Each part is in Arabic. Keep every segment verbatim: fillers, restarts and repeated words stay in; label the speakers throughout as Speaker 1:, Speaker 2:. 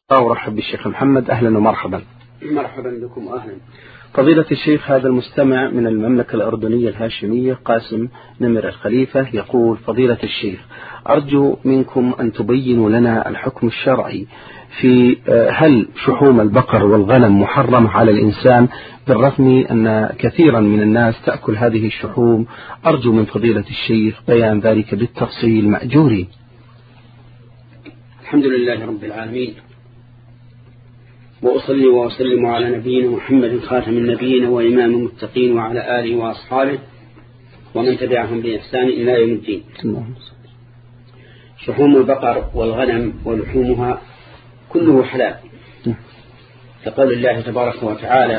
Speaker 1: أرحب بالشيخ محمد. أهلا ومرحبا.
Speaker 2: مرحبا بكم أهلا.
Speaker 1: فضيلة الشيخ، هذا المستمع من المملكة الأردنية الهاشمية قاسم نمر الخليفة يقول: فضيلة الشيخ، أرجو منكم أن تبينوا لنا الحكم الشرعي في هل شحوم البقر والغنم محرمة على الإنسان، بالرغم أن كثيرا من الناس تأكل هذه الشحوم. أرجو من فضيلة الشيخ بيان ذلك بالتفصيل مأجوري.
Speaker 2: الحمد لله رب العالمين، وأصلي وأسلم على نبينا محمد خاتم النبيين وإمام المتقين وعلى آله وأصحابه ومن تبعهم بإحسان إلى يوم الدين. شحوم البقر والغنم ولحومها كله حلال، كقول الله تبارك وتعالى: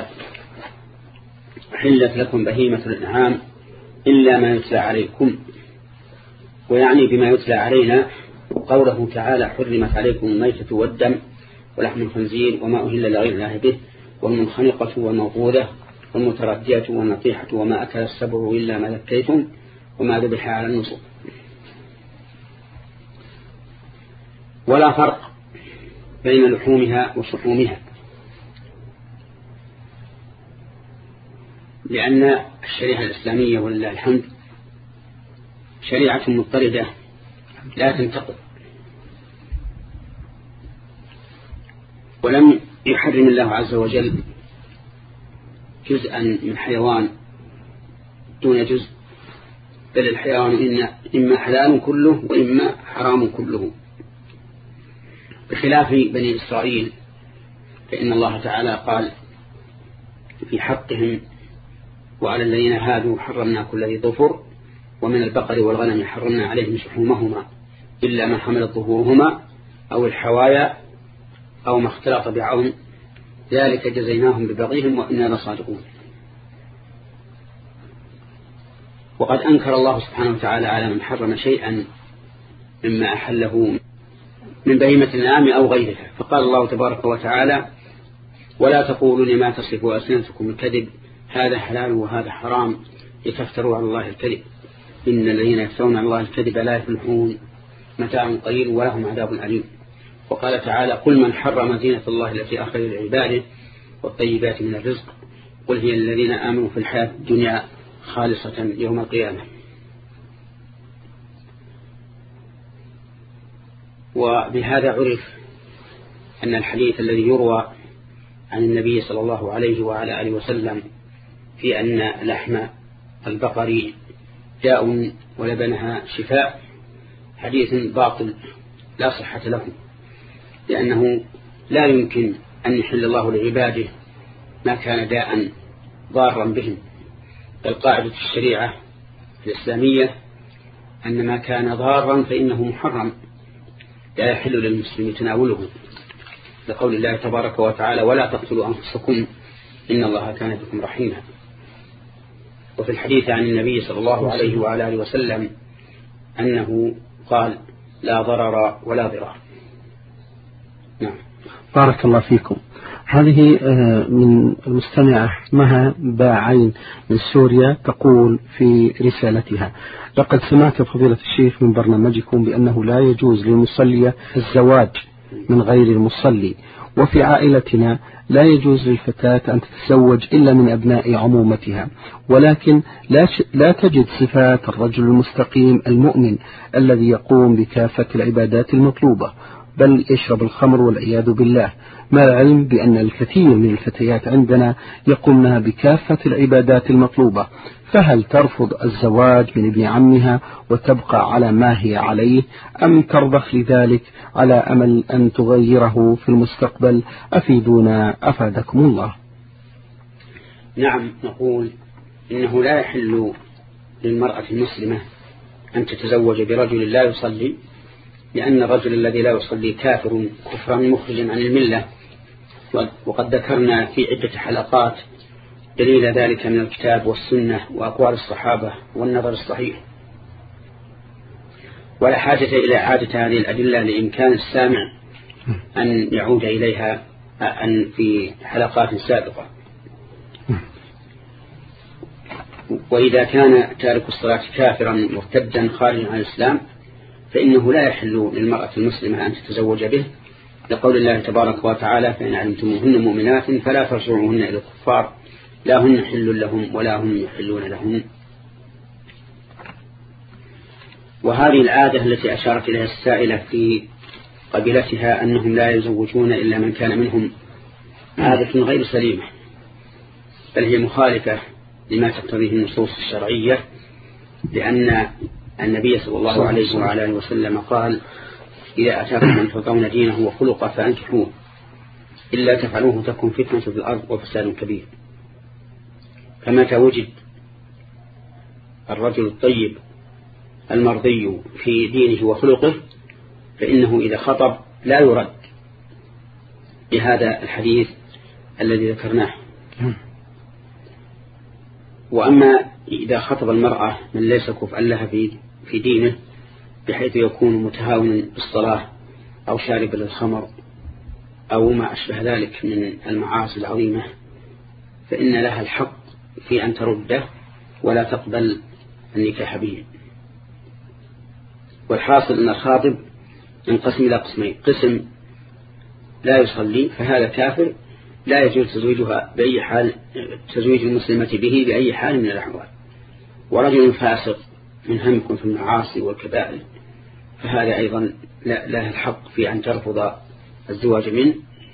Speaker 2: حلت لكم بهيمة الأنعام إلا ما يتلى عليكم، ويعني بما يتلى علينا قوله تعالى: حرمت عليكم الميتة والدم ولحم الخنزير وما أهل لغير الله به والمنخنقة والموقوذة والمتردية والنطيحة وما أكل السبع إلا ما ذكيتم وما ذبح على النصب. ولا فرق بين لحومها وشحومها، لأن الشريعة الإسلامية ولله الحمد شريعة مضطردة لا تنتقد، ولم يحرم الله عز وجل جزءا من حيوان دون جزء، بل الحيوان إما حلال كله وإما حرام كله، بخلاف بني إسرائيل، فإن الله تعالى قال في حقهم: وعلى الذين هادوا حرمنا كل ذي ظفر ومن البقر والغنم حرمنا عليهم شحومهما إلا ما حملت ظهورهما أو الحوايا أو ما اختلط بعظم ذلك جزيناهم ببغيهم وإنا لصادقون. وقد أنكر الله سبحانه وتعالى على من حرم شيئا مما أحله من بهيمة الأنعام أو غيرها، فقال الله تبارك وتعالى: ولا تقولوا لما تصف ألسنتكم الكذب هذا حلال وهذا حرام لتفتروا على الله الكذب إن الذين يفترون على الله الكذب لا يفلحون متاع قليل ولهم عذاب أليم. وقال تعالى: قل من حرم زينة الله التي أخرج لعباده والطيبات من الرزق قل هي الذين آمنوا في الحياة الدنيا خالصة يوم القيامة. وبهذا عرف أن الحديث الذي يروى عن النبي صلى الله عليه وعلى آله وسلم في أن لحم البقر داء ولبنها شفاء حديث باطل لا صحة له، لأنه لا يمكن أن يحل الله لعباده ما كان داء ضارا بهم، بل قاعدة الشريعة الإسلامية أن ما كان ضارا فإنه محرم لا يحل للمسلم تناوله، لقول الله تبارك وتعالى: ولا تقتلوا أنفسكم إن الله كان بكم رحيما. وفي الحديث عن النبي صلى الله عليه وعلى آله وسلم أنه قال: لا ضرر ولا ضرار. نعم.
Speaker 1: بارك الله فيكم. هذه من المستمعة مها باعين من سوريا تقول في رسالتها: لقد سمعت فضيلة الشيخ من برنامجكم بأنه لا يجوز للمصلية الزواج من غير المصلي، وفي عائلتنا لا يجوز للفتاة أن تتزوج إلا من أبناء عمومتها، ولكن لا, لا تجد صفات الرجل المستقيم المؤمن الذي يقوم بكافة العبادات المطلوبة، بل يشرب الخمر والعياذ بالله، مع العلم بأن الكثير من الفتيات عندنا يقومن بكافة العبادات المطلوبة. فهل ترفض الزواج من ابن عمها وتبقى على ما هي عليه، أم ترضخ لذلك على أمل أن تغيره في المستقبل؟ أفيدونا أفادكم الله.
Speaker 2: نعم، نقول إنه لا يحل للمرأة المسلمة أن تتزوج برجل لا يصلي، لأن الرجل الذي لا يصلي كافر كفرا مخرجا عن الملة، وقد ذكرنا في عدة حلقات دليل ذلك من الكتاب والسنة وأقوال الصحابة والنظر الصحيح، ولا حاجة إلى إعادة هذه الأدلة لإمكان السامع أن يعود إليها أن في حلقات سابقة. وإذا كان تارك الصلاة كافرا مرتدا خارجا عن الإسلام فإنه لا يحل للمرأة المسلمة أن تتزوج به لقول الله تبارك وتعالى فإن علمتموهن مؤمنات فلا ترجعوهن إلى الكفار لا هن حل لهم ولا هم يحلون لهم. وهذه العادة التي أشارت إليها السائلة في قبيلتها أنهم لا يزوجون إلا من كان منهم عادة غير سليمة، بل هي مخالفة لما تقتضيه النصوص الشرعية، لأن النبي صلى الله عليه وعلى آله وسلم قال إذا أتاكم من ترضون دينه وخلقه فأنكحوه إلا تفعلوه تكن فتنة في الأرض وفساد كبير. فمتى وجد الرجل الطيب المرضي في دينه وخلقه فإنه إذا خطب لا يرد بهذا الحديث الذي ذكرناه. وأما إذا خطب المرأة من ليس كفءا لها في دينه بحيث يكون متهاونا بالصلاة أو شاربا للخمر أو ما أشبه ذلك من المعاصي العظيمة فإن لها الحق في أن ترده ولا تقبل النكاح به. والحاصل أن الخاطب ينقسم إلى قسمين: قسم لا يصلي فهذا كافر لا يجوز تزويجها بأي حال، تزويج المسلمة به بأي حال من الأحوال، ورجل فاسق من همكم في المعاصي والكبائر فهذا أيضا لا له الحق في أن ترفض الزواج منه.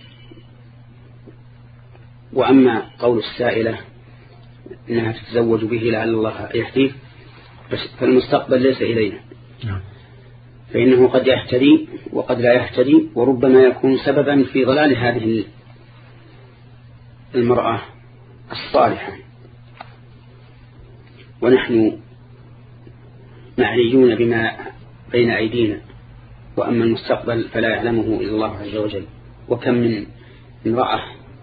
Speaker 2: وأما قول السائلة إنها تتزوج به لعل الله يهديه فالمستقبل ليس إلينا، فإنه قد يهتدي وقد لا يهتدي، وربما يكون سببا في ضلال هذه المرأة الصالحة، ونحن معنيون بما بين أيدينا، وأما المستقبل فلا يعلمه إلا الله عز وجل. وكم من امرأة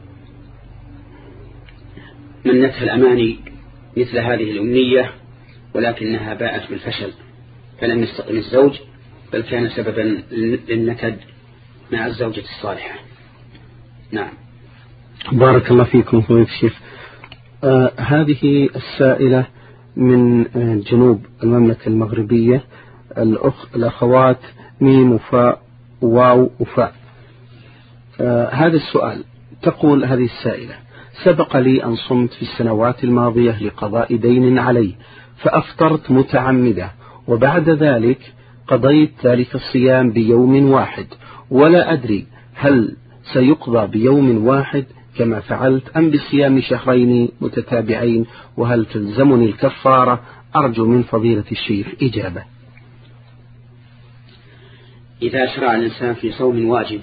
Speaker 2: منتها الأماني مثل هذه الأمنية ولكنها باءت بالفشل، فلم يستقم الزوج بل كان سببا للنكد مع الزوجة الصالحة. نعم.
Speaker 1: بارك الله فيكم فضيلة الشيخ. آه هذه السائلة من آه جنوب المملكة المغربية، الأخ الأخوات ميم وفاء واو وفاء. آه هذا السؤال، تقول هذه السائلة: سبق لي أن صمت في السنوات الماضية لقضاء دين علي فأفطرت متعمدة، وبعد ذلك قضيت ذلك الصيام بيوم واحد، ولا أدري هل سيقضى بيوم واحد كما فعلت أم بصيام شهرين متتابعين، وهل تلزمني الكفارة؟ أرجو من فضيلة الشيخ إجابة.
Speaker 2: إذا شرع الإنسان في صوم واجب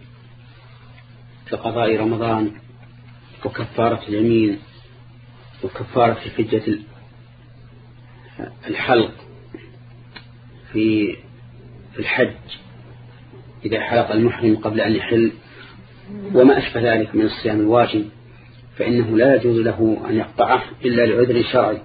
Speaker 2: كقضاء رمضان وكفارة اليمين وكفارة حجة الحلق في الحج إذا حلق المحرم قبل أن يحل وما أشبه ذلك من الصيام الواجب، فإنه لا يجوز له أن يقطعه إلا لعذر شرعي.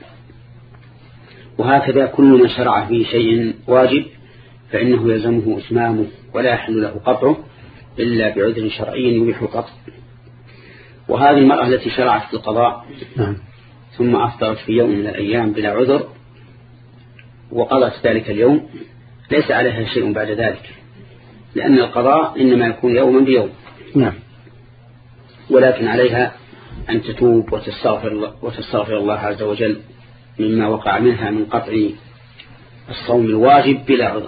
Speaker 2: وهكذا كل من شرع في شيء واجب فإنه يلزمه إتمامه ولا يحل له قطعه إلا بعذر شرعي يبيح القطع. وهذه المرأة التي شرعت في القضاء ثم أفطرت في يوم من الأيام بلا عذر وقضت ذلك اليوم ليس عليها شيء بعد ذلك، لأن القضاء إنما يكون يوما بيوم.
Speaker 1: نعم.
Speaker 2: ولكن عليها أن تتوب وتستغفر الله, وتستغفر الله عز وجل مما وقع منها من قطع الصوم الواجب بلا عذر.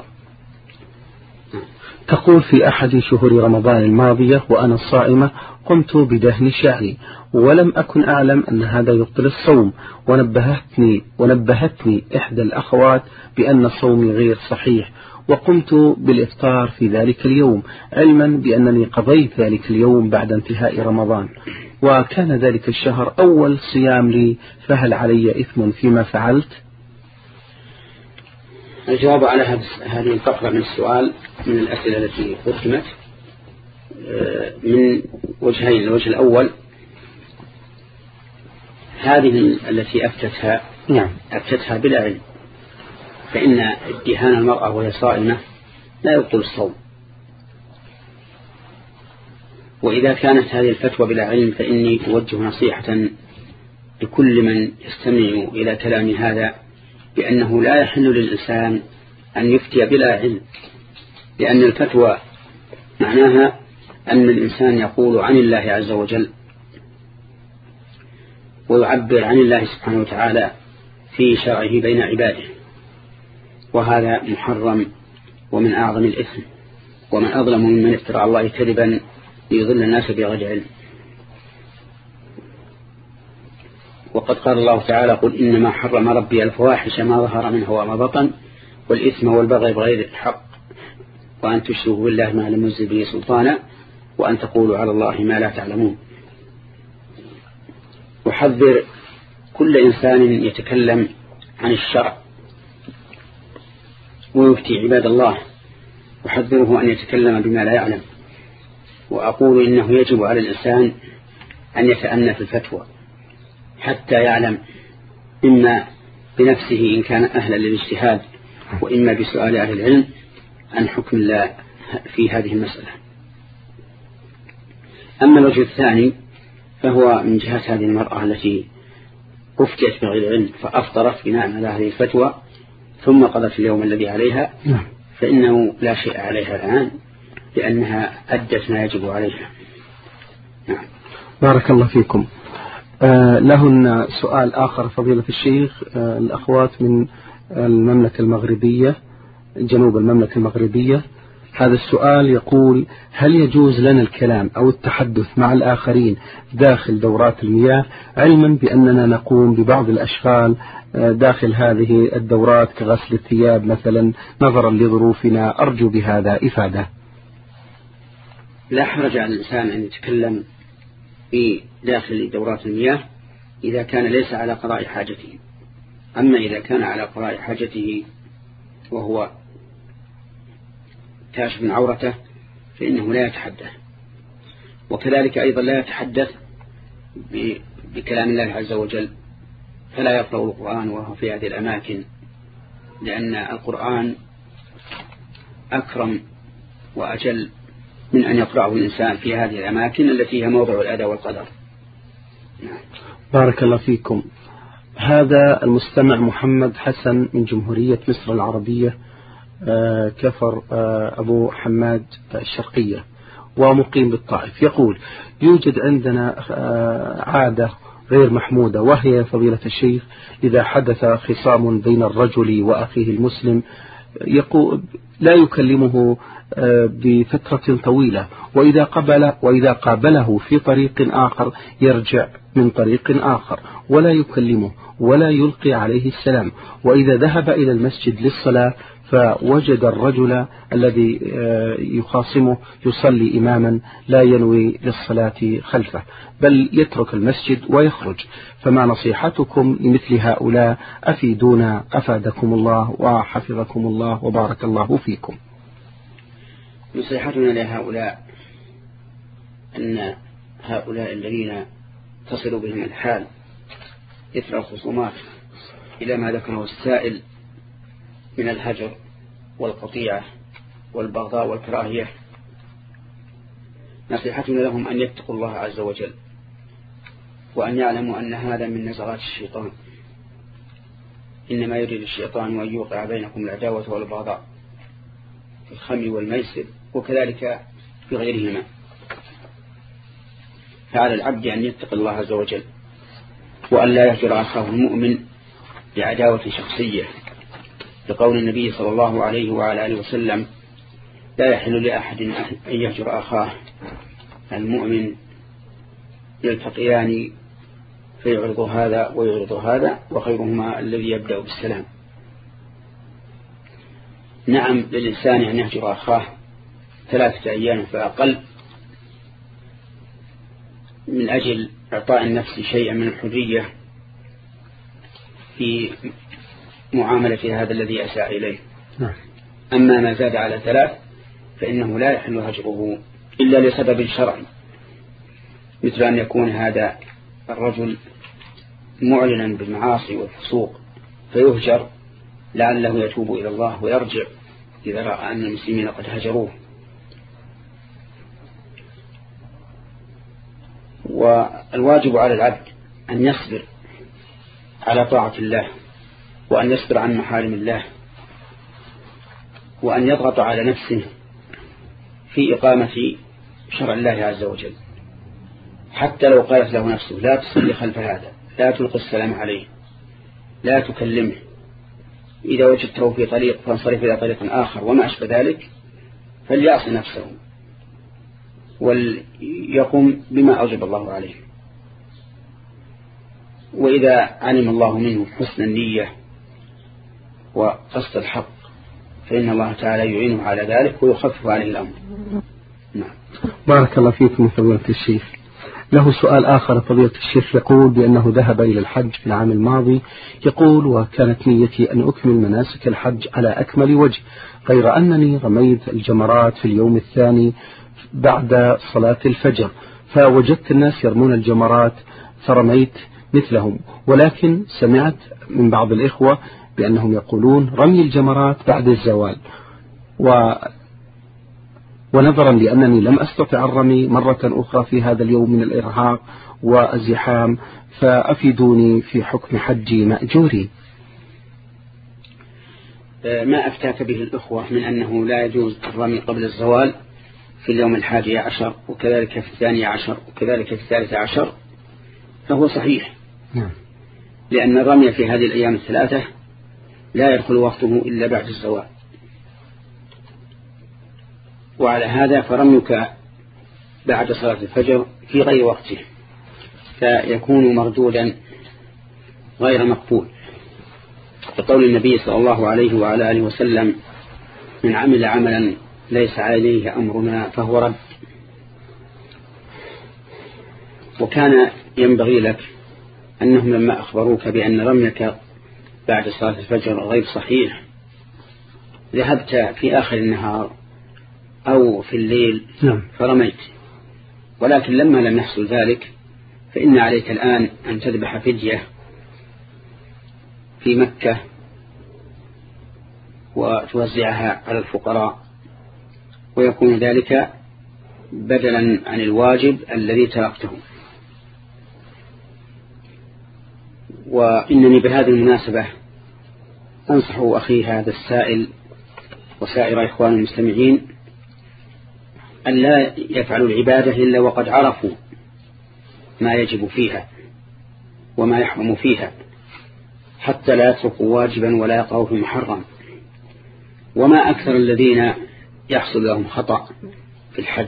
Speaker 1: تقول: في أحد شهور رمضان الماضية وأنا صائمة قمت بدهن شعري ولم أكن أعلم أن هذا يبطل الصوم، ونبهتني ونبهتني إحدى الأخوات بأن صومي غير صحيح، وقمت بالإفطار في ذلك اليوم علما بأنني قضيت ذلك اليوم بعد انتهاء رمضان، وكان ذلك الشهر أول صيام لي، فهل علي إثم فيما فعلت؟
Speaker 2: الجواب على هذه الفقرة من السؤال من الأسئلة التي قدمت من وجهين. الوجه الأول هذه التي أفتتها
Speaker 1: نعم.
Speaker 2: أفتتها بلا علم، فإن ادهان المرأة وهي صائمة لا يبطل الصوم، وإذا كانت هذه الفتوى بلا علم فإني أوجه نصيحة لكل من يستمع إلى كلام هذا بأنه لا يحل للإنسان أن يفتي بلا علم، لأن الفتوى معناها أن الإنسان يقول عن الله عز وجل ويعبر عن الله سبحانه وتعالى في شرعه بين عباده، وهذا محرم ومن أعظم الإثم، ومن أظلم ممن افترى على الله كذبا ليضل الناس بغير علم. وقد قال الله تعالى: قل إنما حرم ربي الفواحش ما ظهر منها وما بطن والإثم والبغي بغير الحق وأن تشركوا بالله ما لم ينزل به سلطانا وأن تقولوا على الله ما لا تعلمون. وحذر كل إنسان يتكلم عن الشرع ويفتي عباد الله، وحذره أن يتكلم بما لا يعلم. وأقول إنه يجب على الإنسان أن يتأنى في الفتوى حتى يعلم إما بنفسه إن كان أهلا للاجتهاد، وإما بسؤال أهل العلم عن حكم الله في هذه المسألة. أما الوجه الثاني فهو من جهة هذه المرأة التي أفتيت بغير علم فأفطرت بناء على هذه الفتوى ثم قضت اليوم الذي عليها، فإنه لا شيء عليها الآن لأنها أدت ما يجب عليها. نعم.
Speaker 1: بارك الله فيكم. آه لهن سؤال آخر فضيلة الشيخ. آه الأخوات من المملكة المغربية، جنوب المملكة المغربية، هذا السؤال يقول: هل يجوز لنا الكلام أو التحدث مع الآخرين داخل دورات المياه، علما بأننا نقوم ببعض الأشغال داخل هذه الدورات كغسل الثياب مثلا نظرا لظروفنا؟ أرجو بهذا إفادة.
Speaker 2: لا حرج على الإنسان أن يتكلم في داخل دورات المياه إذا كان ليس على قضاء حاجته. أما إذا كان على قضاء حاجته وهو كاشف من عورته فإنه لا يتحدث. وكذلك أيضا لا يتحدث بكلام الله عز وجل، فلا يقرأ القرآن وهو في هذه الأماكن، لأن القرآن أكرم وأجل من أن يقرأه الإنسان في هذه الأماكن التي هي موضع الأذى والقدر.
Speaker 1: بارك الله فيكم. هذا المستمع محمد حسن من جمهورية مصر العربية، آه كفر آه أبو حماد الشرقية، ومقيم بالطائف، يقول: يوجد عندنا آه عادة غير محمودة، وهي فضيلة الشيخ إذا حدث خصام بين الرجل وأخيه المسلم يقول لا يكلمه بفترة طويلة، وإذا قبل وإذا قابله في طريق آخر يرجع من طريق آخر ولا يكلمه ولا يلقي عليه السلام، وإذا ذهب إلى المسجد للصلاة فوجد الرجل الذي يخاصمه يصلي إماما لا ينوي للصلاة خلفه بل يترك المسجد ويخرج، فما نصيحتكم لمثل هؤلاء؟ أفيدونا أفادكم الله وحفظكم الله وبارك الله فيكم.
Speaker 2: نصيحتنا لهؤلاء أن هؤلاء الذين تصل بهم الحال إثر الخصومات إلى ما ذكره السائل من الهجر والقطيعة والبغضاء والكراهية، نصيحتنا لهم أن يتقوا الله عز وجل، وأن يعلموا أن هذا من نزغات الشيطان، إنما يريد الشيطان أن يوقع بينكم العداوة والبغضاء في الخمر والميسر وكذلك في غيرهما. فعلى العبد أن يتقي الله عز وجل وأن لا يهجر أخاه المؤمن بعداوة شخصية، لقول النبي صلى الله عليه وعلى آله وسلم: لا يحل لأحد أن يهجر أخاه المؤمن، يلتقيان فيعرض هذا ويعرض هذا وخيرهما الذي يبدأ بالسلام. نعم للإنسان أن يهجر أخاه ثلاثة أيام فأقل من أجل إعطاء النفس شيئا من الحرية في معاملة هذا الذي أساء إليه. أما ما زاد على ثلاث فإنه لا يحل هجره إلا لسبب شرعي، مثل أن يكون هذا الرجل معلنا بالمعاصي والفسوق فيهجر لعله يتوب إلى الله ويرجع إذا رأى أن المسلمين قد هجروه. والواجب على العبد أن يصبر على طاعة الله، وأن يصبر عن محارم الله، وأن يضغط على نفسه في إقامة شرع الله عز وجل، حتى لو قالت له نفسه لا تصلي خلف هذا، لا تلقي السلام عليه، لا تكلمه، إذا وجدته في طريق فانصرف إلى طريق آخر وما أشبه ذلك، فليعصي نفسه وليقوم بما أوجب الله عليه. وإذا علم الله منه حسن النية وقصد الحق فإن الله تعالى يعينه على ذلك ويخفف عليه الأمر. نعم.
Speaker 1: بارك الله فيكم فضيلة الشيخ. له سؤال آخر فضيلة الشيخ، يقول بأنه ذهب إلى الحج في العام الماضي، يقول وكانت نيتي أن أكمل مناسك الحج على أكمل وجه، غير أنني رميت الجمرات في اليوم الثاني بعد صلاة الفجر، فوجدت الناس يرمون الجمرات فرميت مثلهم، ولكن سمعت من بعض الإخوة بأنهم يقولون رمي الجمرات بعد الزوال، و ونظرا لأنني لم أستطع الرمي مرة أخرى في هذا اليوم من الإرهاق والزحام، فأفيدوني في حكم حجي مأجوري.
Speaker 2: ما أفتاك به الأخوة من أنه لا يجوز الرمي قبل الزوال في اليوم الحادي عشر وكذلك في الثاني عشر وكذلك في الثالث عشر فهو صحيح،
Speaker 1: نعم.
Speaker 2: لأن الرمي في هذه الأيام الثلاثة لا يدخل وقته إلا بعد الزوال، وعلى هذا فرميك بعد صلاة الفجر في غير وقته فيكون مردودا غير مقبول، بقول النبي صلى الله عليه وعلى آله وسلم من عمل عملا ليس عليه أمرنا فهو رد. وكان ينبغي لك أنهم لما أخبروك بأن رميك بعد صلاة الفجر غير صحيح ذهبت في آخر النهار أو في الليل فرميت، ولكن لما لم يحصل ذلك فإن عليك الآن أن تذبح فدية في مكة وتوزعها على الفقراء، ويكون ذلك بدلا عن الواجب الذي تركته. وإنني بهذه المناسبة أنصح أخي هذا السائل وسائر إخوان المستمعين أن لا يفعلوا العبادة إلا وقد عرفوا ما يجب فيها وما يحرم فيها، حتى لا يتركوا واجبا ولا يقعوا في محرم. وما أكثر الذين يحصل لهم خطأ في الحج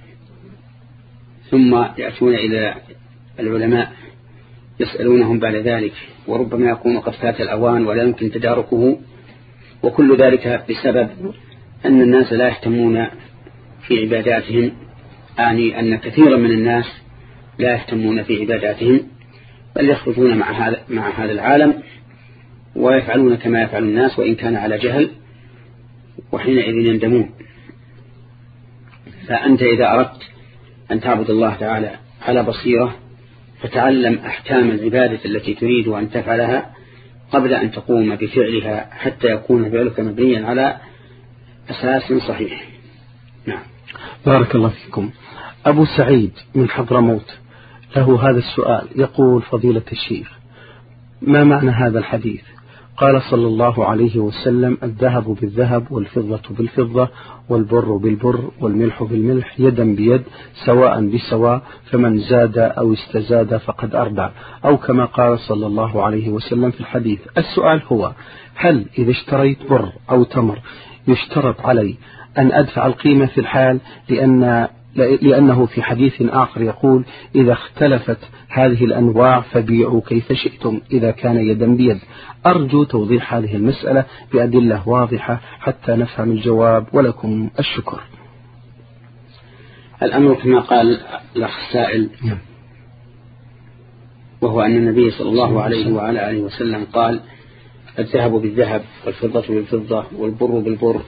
Speaker 2: ثم يأتون إلى العلماء يسألونهم بعد ذلك، وربما يكون قد فات الأوان ولا يمكن تداركه، وكل ذلك بسبب أن الناس لا يهتمون في عباداتهم، أعني أن كثيرا من الناس لا يهتمون في عباداتهم بل يخرجون مع هذا مع هذا العالم ويفعلون كما يفعل الناس وإن كان على جهل، وحينئذ يندمون. فأنت إذا أردت أن تعبد الله تعالى على بصيرة فتعلم أحكام العبادة التي تريد أن تفعلها قبل أن تقوم بفعلها حتى يكون فعلك مبنيا على أساس صحيح. نعم.
Speaker 1: بارك الله فيكم. أبو سعيد من حضرموت له هذا السؤال، يقول فضيلة الشيخ ما معنى هذا الحديث؟ قال صلى الله عليه وسلم الذهب بالذهب والفضة بالفضة والبر بالبر والملح بالملح يدا بيد سواء بسواء، فمن زاد أو استزاد فقد أربع، أو كما قال صلى الله عليه وسلم في الحديث. السؤال هو هل إذا اشتريت بر أو تمر يشترط علي أن أدفع القيمة في الحال، لأن لأنه في حديث آخر يقول إذا اختلفت هذه الأنواع فبيعوا كيف شئتم إذا كان يدا بيد؟ أرجو توضيح هذه المسألة بأدلة واضحة حتى نفهم الجواب، ولكم الشكر.
Speaker 2: الأمر كما قال الأخ السائل، وهو أن النبي صلى الله عليه وعلى آله وسلم قال الذهب بالذهب والفضة بالفضة والبر بالبر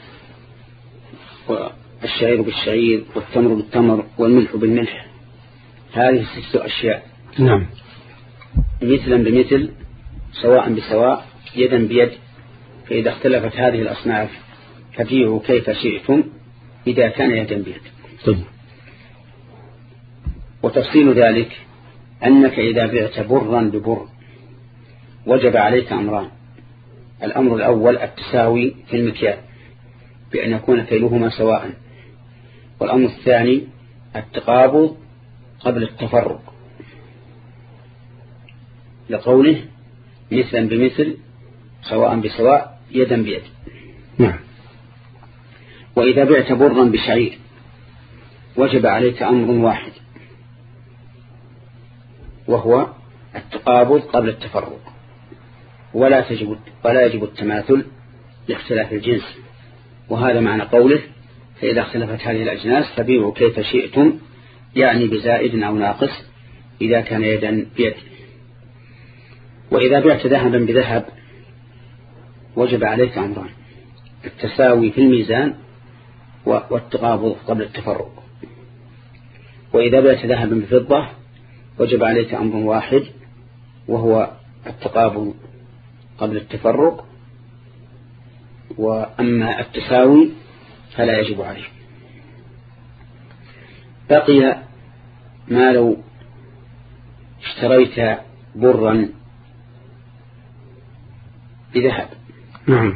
Speaker 2: والشعير بالشعير والتمر بالتمر والملح بالملح، هذه ست أشياء.
Speaker 1: نعم.
Speaker 2: مثلا بمثل سواء بسواء يدا بيد، فإذا اختلفت هذه الأصناف فبيعوا كيف شئتم إذا كان يدا بيد.
Speaker 1: طيب.
Speaker 2: وتفصيل ذلك أنك إذا بعت برا ببر وجب عليك أمران. الأمر الأول التساوي في المكيال بأن يكون كيلهما سواء، والأمر الثاني التقابض قبل التفرق، لقوله مثلا بمثل سواء بسواء يدا بيد.
Speaker 1: نعم.
Speaker 2: وإذا بعت برا بشعير وجب عليك أمر واحد، وهو التقابض قبل التفرق، ولا تجب ولا يجب التماثل لاختلاف الجنس. وهذا معنى قوله فإذا اختلفت هذه الأجناس فبيعوا كيف شئتم، يعني بزائد أو ناقص إذا كان يدا بيد. وإذا بعت ذهبا بذهب وجب عليك أمران: التساوي في الميزان والتقابض قبل التفرق. وإذا بعت ذهبا بفضة وجب عليك أمر واحد، وهو التقابض قبل التفرق، وأما التساوي فلا يجب عليه. بقي ما لو اشتريت برا بذهب.
Speaker 1: نعم.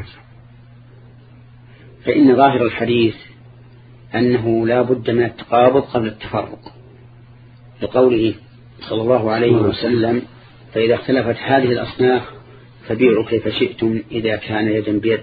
Speaker 2: فإن ظاهر الحديث أنه لا بد من التقابض قبل التفرق، لقوله صلى الله عليه وسلم فإذا اختلفت هذه الأصناف فبيعوا كيف شئتم إذا كان يدا بيد.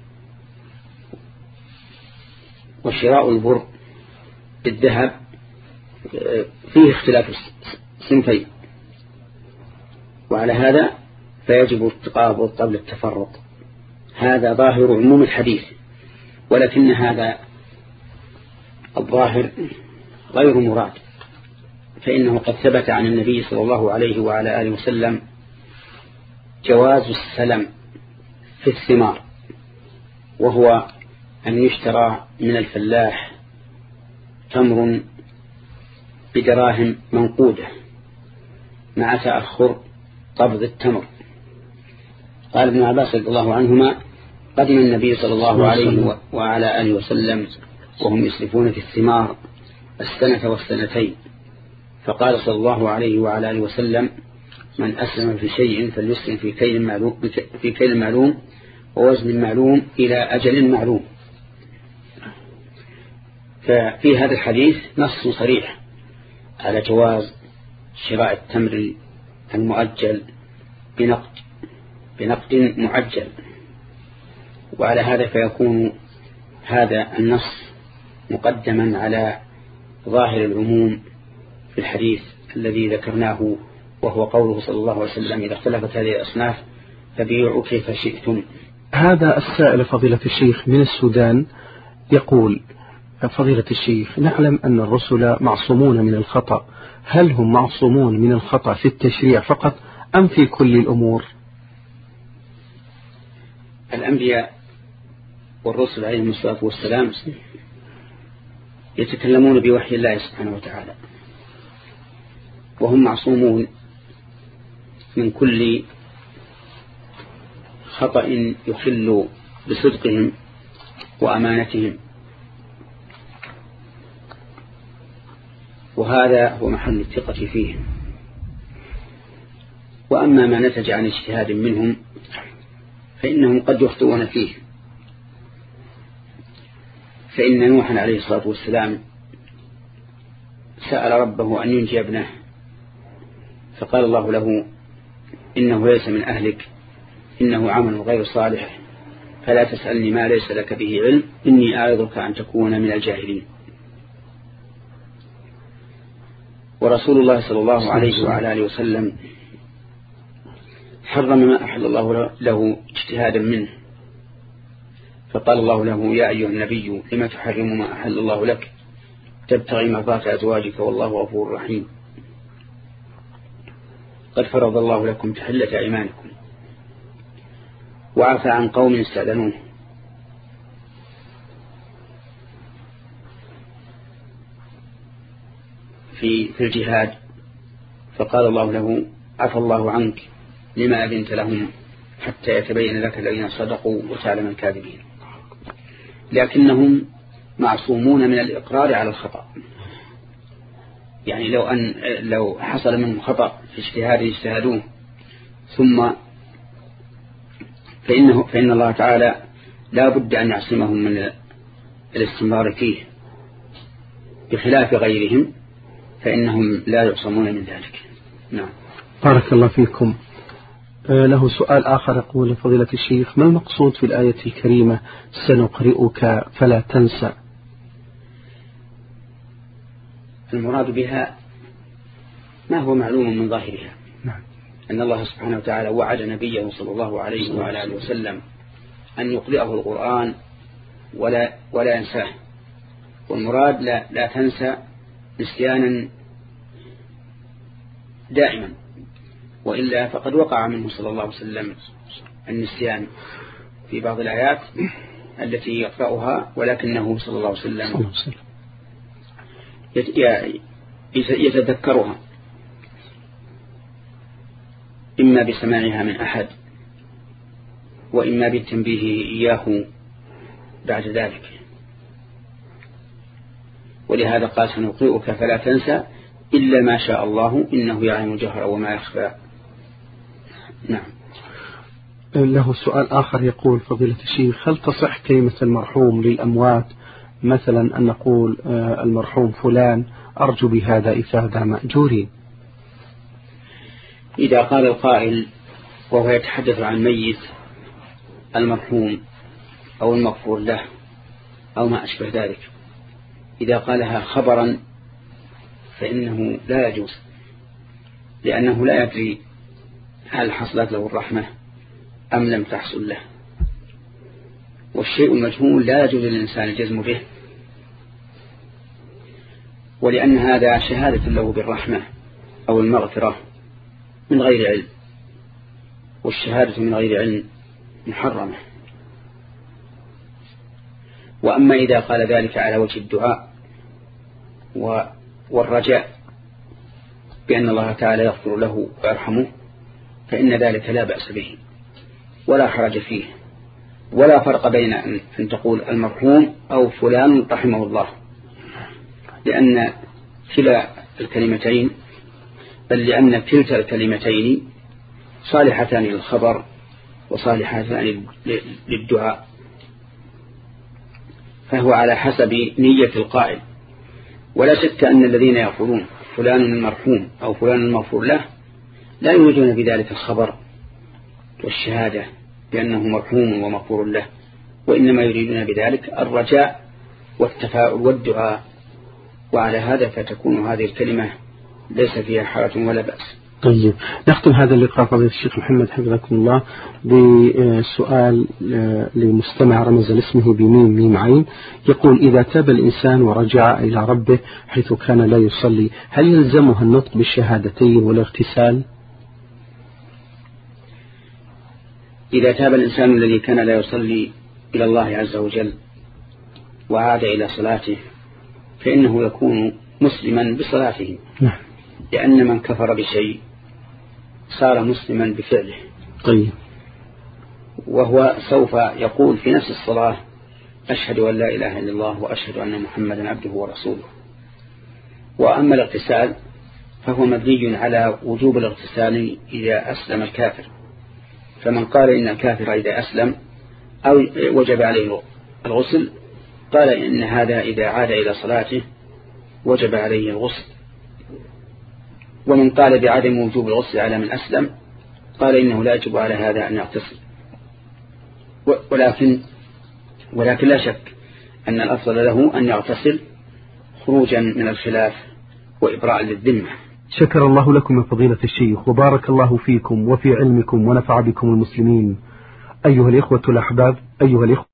Speaker 2: وشراء البر بالذهب فيه اختلاف صنفين، وعلى هذا فيجب التقابض قبل التفرق. هذا ظاهر عموم الحديث، ولكن هذا الظاهر غير مراد، فإنه قد ثبت عن النبي صلى الله عليه وعلى آله وسلم جواز السلم في الثمار، وهو أن يشترى من الفلاح تمر بدراهم منقودة مع تأخر قبض التمر. قال ابن عباس رضي الله عنهما قدم النبي صلى الله عليه وعلى آله وسلم وهم يسرفون في الثمار السنة والسنتين، فقال صلى الله عليه وعلى آله وسلم من أسلم في شيء فليسلم في كيل معلوم, في كيل معلوم ووزن معلوم إلى أجل معلوم. ففي هذا الحديث نص صريح على جواز شراء التمر المؤجل بنقد بنقد معجل، وعلى هذا فيكون هذا النص مقدما على ظاهر العموم في الحديث الذي ذكرناه، وهو قوله صلى الله عليه وسلم إذا اختلفت هذه الأصناف فبيعوا كيف شئتم.
Speaker 1: هذا السائل فضيلة الشيخ من السودان يقول: فضيلة الشيخ، نعلم أن الرسل معصومون من الخطأ، هل هم معصومون من الخطأ في التشريع فقط أم في كل الأمور؟
Speaker 2: الأنبياء والرسل عليهم الصلاة والسلام يتكلمون بوحي الله سبحانه وتعالى، وهم معصومون من كل خطأ يخل بصدقهم وأمانتهم، وهذا هو محل الثقة فيه. وأما ما نتج عن اجتهاد منهم فإنهم قد يخطئون فيه، فإن نوحا عليه الصلاة والسلام سأل ربه أن ينجي ابنه، فقال الله له إنه ليس من أهلك، إنه عمل غير صالح، فلا تسألني ما ليس لك به علم، إني أعظك أن تكون من الجاهلين. ورسول الله صلى الله عليه وعلى آله وسلم حرم ما أحل الله له اجتهادا منه، فقال الله له يا أيها النبي لما تحرم ما أحل الله لك تبتغي مرضات أزواجك والله غفور رحيم، قد فرض الله لكم تحلة أيمانكم. وعفى عن قوم استأذنوه، في في الجهاد، فقال الله له عفى الله عنك لما أذنت لهم حتى يتبين لك الذين صدقوا وتعلم الكاذبين. لكنهم معصومون من الإقرار على الخطأ، يعني لو أن لو حصل منهم خطأ في اجتهاد اجتهادوه ثم فإنه فإن الله تعالى لا بد أن يعصمهم من الاستمرار فيه، بخلاف غيرهم فإنهم لا يعصمون من ذلك. نعم.
Speaker 1: بارك الله فيكم. له سؤال آخر يقول فضيلة الشيخ: ما المقصود في الآية الكريمة سنقرئك فلا تنسى؟
Speaker 2: المراد بها ما هو معلوم من ظاهرها.
Speaker 1: نعم.
Speaker 2: أن الله سبحانه وتعالى وعد نبيه صلى الله عليه وعلى آله وسلم أن يقرئه القرآن ولا, ولا ينساه، والمراد لا, لا تنسى نسيانا دائما، وإلا فقد وقع منه صلى الله عليه وسلم النسيان في بعض الآيات التي يقرأها، ولكنه صلى الله عليه وسلم يتذكرها إما بسماعها من أحد وإما بالتنبيه إياه بعد ذلك. ولهذا قال سنقرئك فلا تنسى إلا ما شاء الله إنه يعلم الجهر وما يخفى. نعم.
Speaker 1: له سؤال آخر يقول فضيلة الشيخ: هل تصح كلمة المرحوم للأموات، مثلا أن نقول المرحوم فلان أرجو بهذا إفادة مأجورين؟
Speaker 2: إذا قال القائل وهو يتحدث عن ميت المرحوم أو المغفور له أو ما أشبه ذلك، إذا قالها خبرا فإنه لا يجوز، لأنه لا يدري هل حصلت له الرحمة أم لم تحصل له، والشيء المجهول لا يجوز للإنسان الجزم به، ولأن هذا شهادة له بالرحمة أو المغفرة من غير علم، والشهادة من غير علم محرمة. وأما إذا قال ذلك على وجه الدعاء والرجاء بأن الله تعالى يغفر له ويرحمه فإن ذلك لا بأس به ولا حرج فيه، ولا فرق بين أن تقول المرحوم أو فلان رحمه الله، لأن كلا الكلمتين بل لأن كلتا الكلمتين صالحتان للخبر وصالحتان للدعاء، فهو على حسب نية القائل. ولا شك أن الذين يقولون فلان المرحوم أو فلان المغفور له لا يريدون بذلك الخبر والشهادة بأنه مرحوم ومغفور له، وإنما يريدون بذلك الرجاء والتفاؤل والدعاء، وعلى هذا فتكون هذه الكلمة ليس فيها حرج ولا بأس.
Speaker 1: طيب، نختم هذا اللقاء فضيلة الشيخ محمد حفظكم الله بسؤال لمستمع رمز لاسمه بميم ميم عين، يقول: إذا تاب الإنسان ورجع إلى ربه حيث كان لا يصلي، هل يلزمه النطق بالشهادتين والاغتسال؟
Speaker 2: إذا تاب الإنسان الذي كان لا يصلي إلى الله عز وجل وعاد إلى صلاته فإنه يكون مسلما بصلاته، لأن من كفر بشيء صار مسلما بفعله.
Speaker 1: طيب.
Speaker 2: وهو سوف يقول في نفس الصلاة: أشهد أن لا إله إلا الله وأشهد أن محمدا عبده ورسوله. وأما الاغتسال فهو مبني على وجوب الاغتسال إذا أسلم الكافر، فمن قال إن الكافر إذا أسلم أو وجب عليه الغسل قال إن هذا إذا عاد إلى صلاته وجب عليه الغسل، ومن قال بعدم وجوب الغسل على من أسلم قال إنه لا يجب على هذا أن يغتسل. ولكن ولكن لا شك أن الأفضل له أن يغتسل خروجا من الخلاف وإبراء للذمة.
Speaker 1: شكر الله لكم يا فضيلة الشيخ، وبارك الله فيكم وفي علمكم ونفع بكم المسلمين. أيها الإخوة الأحباب، أيها الإخوة